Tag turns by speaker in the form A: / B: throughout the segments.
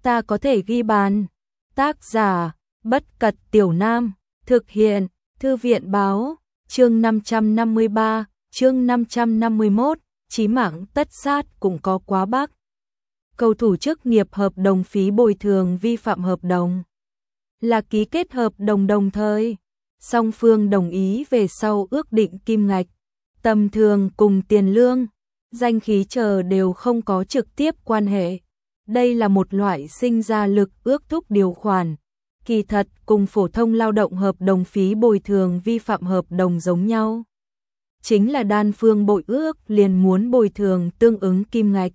A: ta có thể ghi bàn. Tác giả, Bất Cật Tiểu Nam, thực hiện, Thư viện báo, chương 553, chương 551, chí mạng tất sát cũng có quá bắc. Cầu thủ chức nghiệp hợp đồng phí bồi thường vi phạm hợp đồng là ký kết hợp đồng đồng thời, song phương đồng ý về sau ước định kim ngạch, tầm thường cùng tiền lương, danh khí chờ đều không có trực tiếp quan hệ. Đây là một loại sinh ra lực ước thúc điều khoản, kỳ thật cùng phổ thông lao động hợp đồng phí bồi thường vi phạm hợp đồng giống nhau. Chính là đan phương bội ước liền muốn bồi thường tương ứng kim ngạch.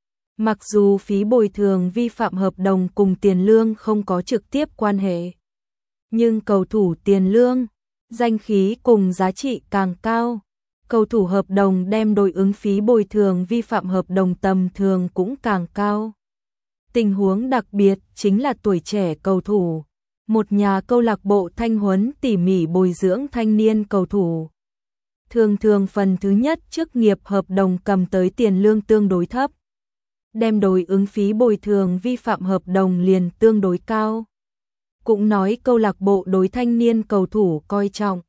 A: Mặc dù phí bồi thường vi phạm hợp đồng cùng tiền lương không có trực tiếp quan hệ, nhưng cầu thủ tiền lương, danh khí cùng giá trị càng cao, cầu thủ hợp đồng đem đối ứng phí bồi thường vi phạm hợp đồng tầm thường cũng càng cao. Tình huống đặc biệt chính là tuổi trẻ cầu thủ, một nhà câu lạc bộ thanh huấn tỉ mỉ bồi dưỡng thanh niên cầu thủ. Thường thường phần thứ nhất chức nghiệp hợp đồng cầm tới tiền lương tương đối thấp, đem đối ứng phí bồi thường vi phạm hợp đồng liền tương đối cao. Cũng nói câu lạc bộ đối thanh niên cầu thủ coi trọng.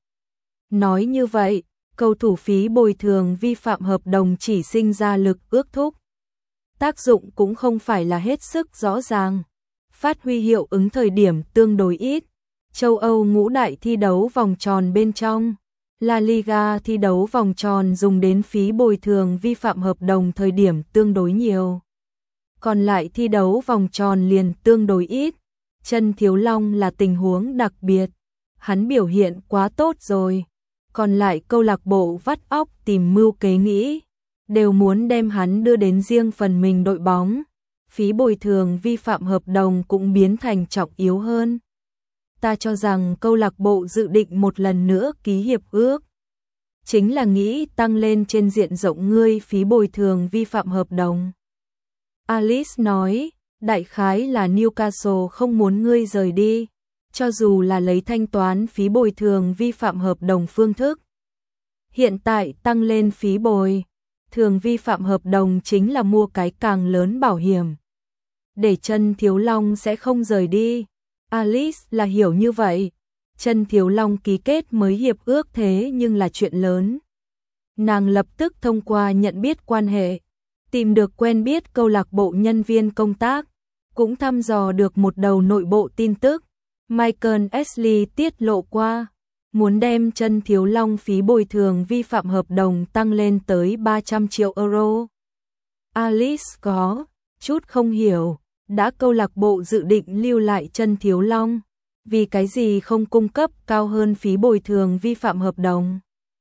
A: Nói như vậy, cầu thủ phí bồi thường vi phạm hợp đồng chỉ sinh ra lực ước thúc. Tác dụng cũng không phải là hết sức rõ ràng. Phát huy hiệu ứng thời điểm tương đối ít. Châu Âu ngũ đại thi đấu vòng tròn bên trong, La Liga thi đấu vòng tròn dùng đến phí bồi thường vi phạm hợp đồng thời điểm tương đối nhiều. Còn lại thi đấu vòng tròn liền tương đối ít. Trần Thiếu Long là tình huống đặc biệt. Hắn biểu hiện quá tốt rồi. Còn lại câu lạc bộ vắt óc tìm mưu kế nghĩ, đều muốn đem hắn đưa đến riêng phần mình đội bóng. Phí bồi thường vi phạm hợp đồng cũng biến thành trọng yếu hơn. Ta cho rằng câu lạc bộ dự định một lần nữa ký hiệp ước, chính là nghĩ tăng lên trên diện rộng ngươi phí bồi thường vi phạm hợp đồng. Alice nói, đại khái là Newcastle không muốn ngươi rời đi, cho dù là lấy thanh toán phí bồi thường vi phạm hợp đồng phương thức. Hiện tại tăng lên phí bồi thường vi phạm hợp đồng chính là mua cái càng lớn bảo hiểm, để Trần Thiếu Long sẽ không rời đi. Alice là hiểu như vậy. Trần Thiếu Long ký kết mới hiệp ước thế nhưng là chuyện lớn. Nàng lập tức thông qua nhận biết quan hệ, tìm được quen biết câu lạc bộ nhân viên công tác, cũng thăm dò được một đầu nội bộ tin tức. Michael Ashley tiết lộ qua, muốn đem Trần Thiếu Long phí bồi thường vi phạm hợp đồng tăng lên tới 300 triệu euro. Alice có chút không hiểu, đã câu lạc bộ dự định lưu lại Trần Thiếu Long, vì cái gì không cung cấp cao hơn phí bồi thường vi phạm hợp đồng?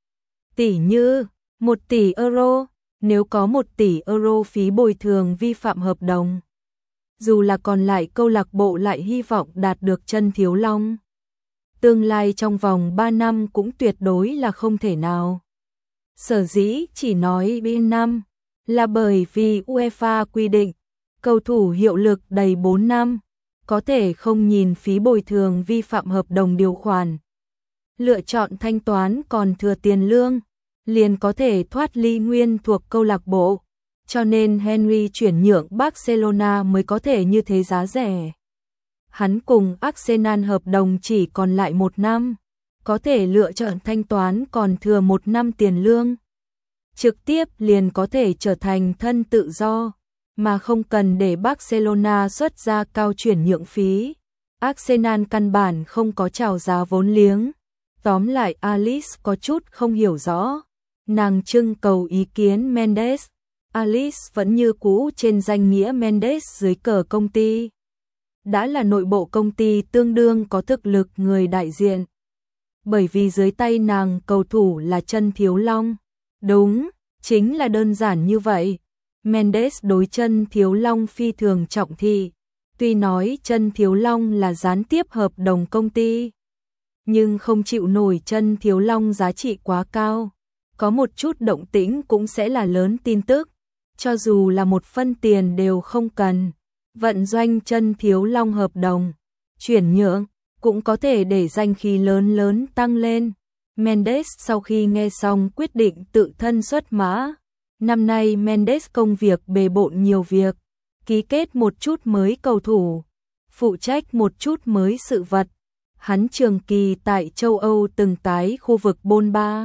A: Tỷ như 1 tỷ euro, nếu có 1 tỷ euro phí bồi thường vi phạm hợp đồng, dù là còn lại câu lạc bộ lại hy vọng đạt được Trần Thiếu Long, tương lai trong vòng 3 năm cũng tuyệt đối là không thể nào. Sở dĩ chỉ nói 3 năm là bởi vì UEFA quy định cầu thủ hiệu lực đầy 4 năm, có thể không nhìn phí bồi thường vi phạm hợp đồng điều khoản. Lựa chọn thanh toán còn thừa tiền lương, liền có thể thoát ly nguyên thuộc câu lạc bộ. Cho nên Henry chuyển nhượng Barcelona mới có thể như thế giá rẻ. Hắn cùng Arsenal hợp đồng chỉ còn lại 1 năm, có thể lựa chọn thanh toán còn thừa 1 năm tiền lương. Trực tiếp liền có thể trở thành thân tự do, mà không cần để Barcelona xuất ra cao chuyển nhượng phí. Arsenal căn bản không có chào giá vốn liếng. Tóm lại Alice có chút không hiểu rõ. Nàng trưng cầu ý kiến Mendes. Alice vẫn như cũ trên danh nghĩa Mendes dưới cờ công ty. Đã là nội bộ công ty tương đương có thực lực người đại diện. Bởi vì dưới tay nàng cầu thủ là Trần Thiếu Long. Đúng, chính là đơn giản như vậy. Mendes đối Trần Thiếu Long phi thường trọng thị. Tuy nói Trần Thiếu Long là gián tiếp hợp đồng công ty, nhưng không chịu nổi Trần Thiếu Long giá trị quá cao. Có một chút động tĩnh cũng sẽ là lớn tin tức. Cho dù là 1 phân tiền đều không cần. Vận doanh Trần Thiếu Long hợp đồng, chuyển nhượng, cũng có thể để danh khí lớn lớn tăng lên. Mendes sau khi nghe xong quyết định tự thân xuất mã. Năm nay Mendes công việc bề bộn nhiều việc, ký kết một chút mới cầu thủ, phụ trách một chút mới sự vật. Hắn trường kỳ tại châu Âu từng cái khu vực bôn ba.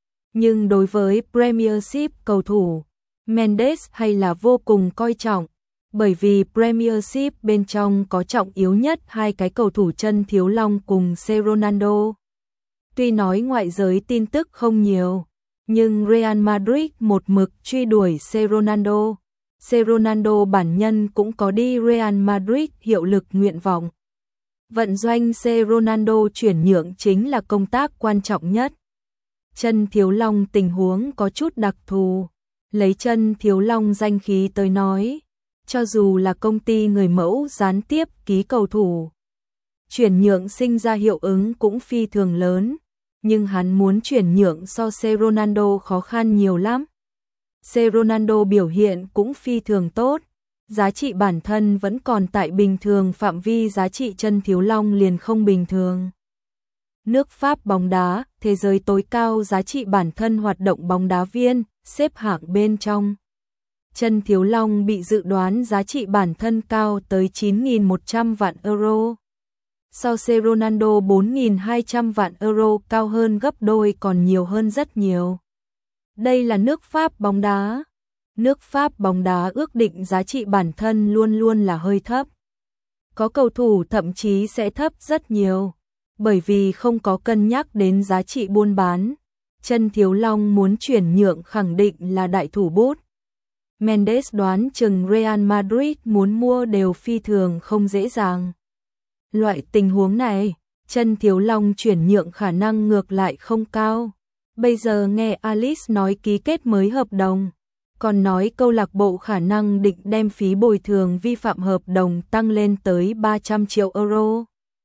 A: Nhưng đối với Premiership cầu thủ, Mendes hay là vô cùng coi trọng, bởi vì Premiership bên trong có trọng yếu nhất hai cái cầu thủ chân thiếu long cùng C. Ronaldo. Tuy nói ngoại giới tin tức không nhiều, nhưng Real Madrid một mực truy đuổi C. Ronaldo. C. Ronaldo bản nhân cũng có đi Real Madrid hiệu lực nguyện vọng. Vận doanh C. Ronaldo chuyển nhượng chính là công tác quan trọng nhất. Chân thiếu long tình huống có chút đặc thù. Lấy chân thiếu long danh khí tới nói, cho dù là công ty người mẫu gián tiếp ký cầu thủ, chuyển nhượng sinh ra hiệu ứng cũng phi thường lớn, nhưng hắn muốn chuyển nhượng so C. Ronaldo khó khăn nhiều lắm. C. Ronaldo biểu hiện cũng phi thường tốt, giá trị bản thân vẫn còn tại bình thường phạm vi, giá trị chân thiếu long liền không bình thường. Nước Pháp bóng đá, thế giới tối cao giá trị bản thân hoạt động bóng đá viên, xếp hạng bên trong. Chân thiếu long bị dự đoán giá trị bản thân cao tới 9.100 vạn euro. So C. Ronaldo 4.200 vạn euro, cao hơn gấp đôi, còn nhiều hơn rất nhiều. Đây là nước Pháp bóng đá. Nước Pháp bóng đá ước định giá trị bản thân luôn luôn là hơi thấp. Có cầu thủ thậm chí sẽ thấp rất nhiều, bởi vì không có cân nhắc đến giá trị buôn bán. Chân thiếu long muốn chuyển nhượng khẳng định là đại thủ bút. Mendes đoán chừng Real Madrid muốn mua đều phi thường không dễ dàng. Loại tình huống này, chân thiếu long chuyển nhượng khả năng ngược lại không cao. Bây giờ nghe Alice nói ký kết mới hợp đồng, còn nói câu lạc bộ khả năng định đem phí bồi thường vi phạm hợp đồng tăng lên tới 300 triệu euro.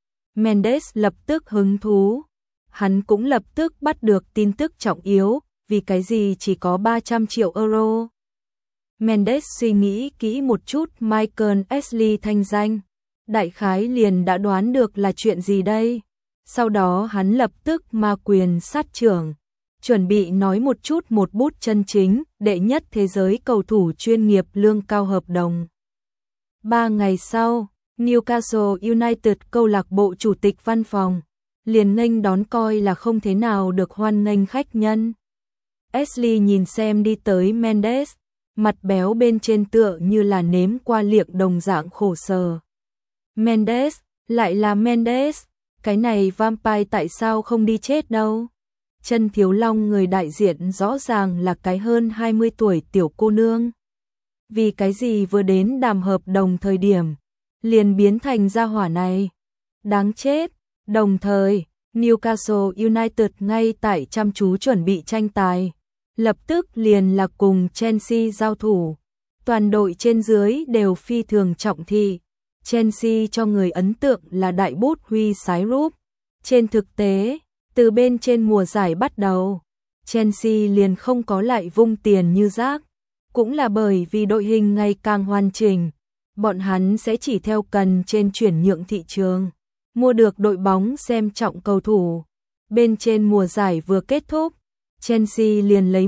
A: Mendes lập tức hứng thú. Hắn cũng lập tức bắt được tin tức trọng yếu, vì cái gì chỉ có 300 triệu euro. Mendes suy nghĩ kỹ một chút Michael Ashley thanh danh, đại khái liền đã đoán được là chuyện gì đây. Sau đó hắn lập tức ma quyền sát trưởng, chuẩn bị nói một chút một bút chân chính, đệ nhất thế giới cầu thủ chuyên nghiệp lương cao hợp đồng. 3 ngày sau, Newcastle United câu lạc bộ chủ tịch văn phòng liền nghênh đón coi là không thế nào được hoan nghênh khách nhân. Ashley nhìn xem đi tới Mendes, mặt béo bên trên tựa như là nếm qua liệng đồng dạng khổ sở. Mendes, lại là Mendes, cái này vampire tại sao không đi chết đâu? Chân thiếu long người đại diện rõ ràng là cái hơn 20 tuổi tiểu cô nương. Vì cái gì vừa đến đàm hợp đồng thời điểm, liền biến thành gia hỏa này? Đáng chết! Đồng thời, Newcastle United ngay tại chăm chú chuẩn bị tranh tài. Lập tức liền là cùng Chelsea giao thủ. Toàn đội trên dưới đều phi thường trọng thị. Chelsea cho người ấn tượng là đại bút huy sái rúp. Trên thực tế, từ bên trên mùa giải bắt đầu, Chelsea liền không có lại vung tiền như rác. Cũng là bởi vì đội hình ngày càng hoàn chỉnh, bọn hắn sẽ chỉ theo cần trên chuyển nhượng thị trường, mua được đội bóng xem trọng cầu thủ. Bên trên mùa giải vừa kết thúc, Chelsea liền lấy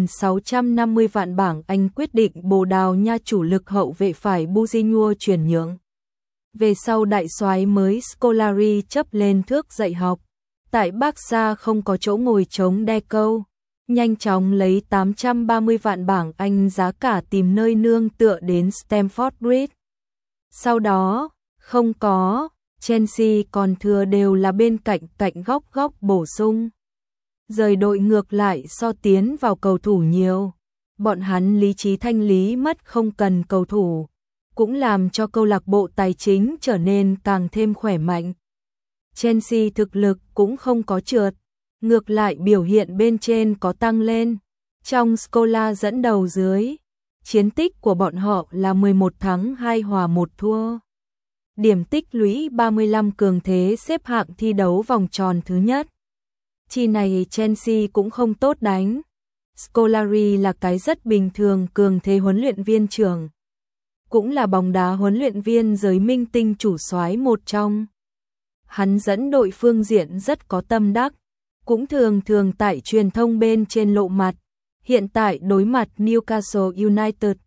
A: 1.650 vạn bảng Anh quyết định Bồ Đào Nha chủ lực hậu vệ phải Buzinho chuyển nhượng. Về sau đại soái mới Scolari chấp lên thước dạy học, tại Barca không có chỗ ngồi trống Deco, nhanh chóng lấy 830 vạn bảng Anh giá cả tìm nơi nương tựa đến Stamford Bridge. Sau đó, không có, Chelsea còn thừa đều là bên cạnh góc bổ sung. Rời đội ngược lại so tiến vào cầu thủ nhiều. Bọn hắn lý trí thanh lý mất không cần cầu thủ, cũng làm cho câu lạc bộ tài chính trở nên càng thêm khỏe mạnh. Chelsea thực lực cũng không có trượt, ngược lại biểu hiện bên trên có tăng lên. Trong Scola dẫn đầu dưới, chiến tích của bọn họ là 11 thắng 2 hòa 1 thua. Điểm tích lũy 35 cường thế xếp hạng thi đấu vòng tròn thứ nhất. Chi này Chelsea cũng không tốt đánh. Scolari là cái rất bình thường cường thế huấn luyện viên trưởng, cũng là bóng đá huấn luyện viên giới minh tinh chủ soái một trong. Hắn dẫn đội phương diện rất có tâm đắc, cũng thường tại truyền thông bên trên lộ mặt. Hiện tại đối mặt Newcastle United,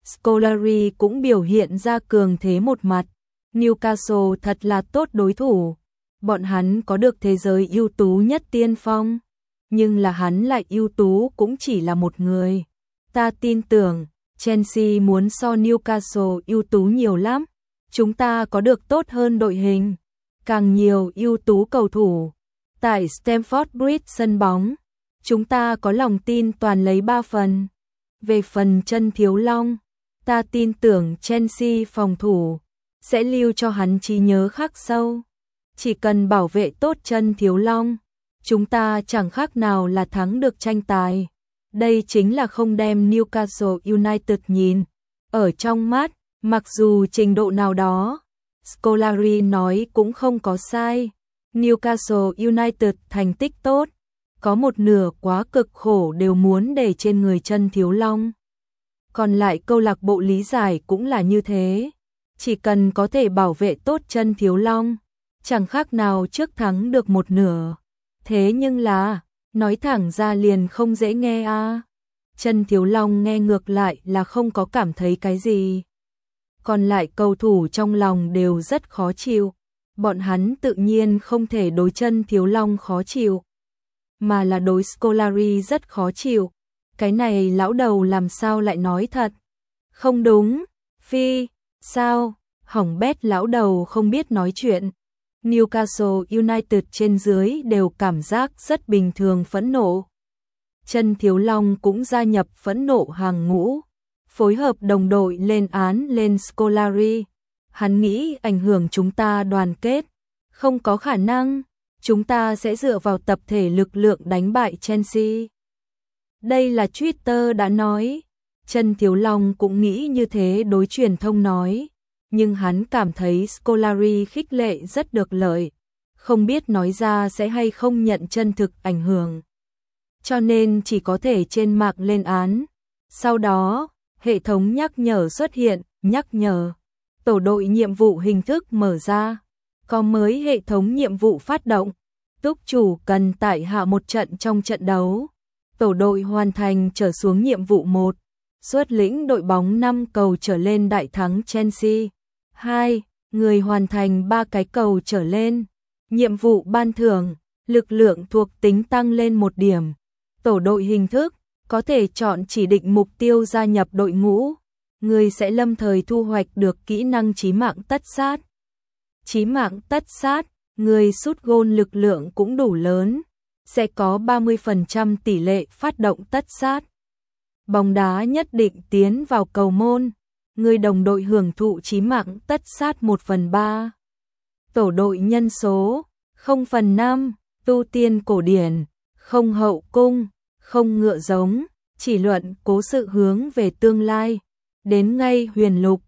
A: Scolari cũng biểu hiện ra cường thế một mặt. Newcastle thật là tốt đối thủ. Bọn hắn có được thế giới ưu tú nhất tiên phong. Nhưng là hắn lại ưu tú cũng chỉ là một người. Ta tin tưởng, Chelsea muốn so Newcastle ưu tú nhiều lắm. Chúng ta có được tốt hơn đội hình. Càng nhiều ưu tú cầu thủ. Tại Stamford Bridge sân bóng, chúng ta có lòng tin toàn lấy 3 phần. Về phần chân thiếu long, ta tin tưởng Chelsea phòng thủ sẽ lưu cho hắn trí nhớ khắc sâu. Chỉ cần bảo vệ tốt chân thiếu long, chúng ta chẳng khác nào là thắng được tranh tài. Đây chính là không đem Newcastle United nhìn ở trong mắt, mặc dù trình độ nào đó, Scolari nói cũng không có sai. Newcastle United thành tích tốt, có một nửa quá cực khổ đều muốn để trên người chân thiếu long. Còn lại câu lạc bộ lý giải cũng là như thế, chỉ cần có thể bảo vệ tốt chân thiếu long, chẳng khác nào trước thắng được một nửa. Thế nhưng là, nói thẳng ra liền không dễ nghe à. Chân thiếu long nghe ngược lại là không có cảm thấy cái gì. Còn lại cầu thủ trong lòng đều rất khó chịu. Bọn hắn tự nhiên không thể đối chân thiếu long khó chịu, mà là đối Scolari rất khó chịu. Cái này lão đầu làm sao lại nói thật? Không đúng, phi, sao? Hỏng bét lão đầu không biết nói chuyện. Newcastle United trên dưới đều cảm giác rất bình thường phẫn nộ. Chân thiếu long cũng gia nhập phẫn nộ hàng ngũ, phối hợp đồng đội lên án lên Scolari. Hắn nghĩ ảnh hưởng chúng ta đoàn kết, không có khả năng, chúng ta sẽ dựa vào tập thể lực lượng đánh bại Chelsea. Đây là Twitter đã nói, chân thiếu long cũng nghĩ như thế đối truyền thông nói, nhưng hắn cảm thấy Scolari khích lệ rất được lợi, không biết nói ra sẽ hay không nhận chân thực ảnh hưởng. Cho nên chỉ có thể trên mạng lên án. Sau đó, hệ thống nhắc nhở xuất hiện, nhắc nhở. Tổ đội nhiệm vụ hình thức mở ra. Có mới hệ thống nhiệm vụ phát động. Túc chủ cần tải hạ một trận trong trận đấu. Tổ đội hoàn thành trở xuống nhiệm vụ 1. Xuất lĩnh đội bóng 5 cầu trở lên đại thắng Chelsea. 2. Người hoàn thành 3 cái cầu trở lên. Nhiệm vụ ban thưởng, lực lượng thuộc tính tăng lên 1 điểm. Tổ đội hình thức, có thể chọn chỉ định mục tiêu gia nhập đội ngũ. Người sẽ lâm thời thu hoạch được kỹ năng chí mạng tất sát. Chí mạng tất sát, người sút gôn lực lượng cũng đủ lớn, sẽ có 30% tỷ lệ phát động tất sát. Bóng đá nhất định tiến vào cầu môn, người đồng đội hưởng thụ chí mạng tất sát 1/3. Tổ đội nhân số, 0/5, tu tiên cổ điển, không hậu cung, không ngựa giống, chỉ luận cố sự hướng về tương lai. Đến ngay huyền lục,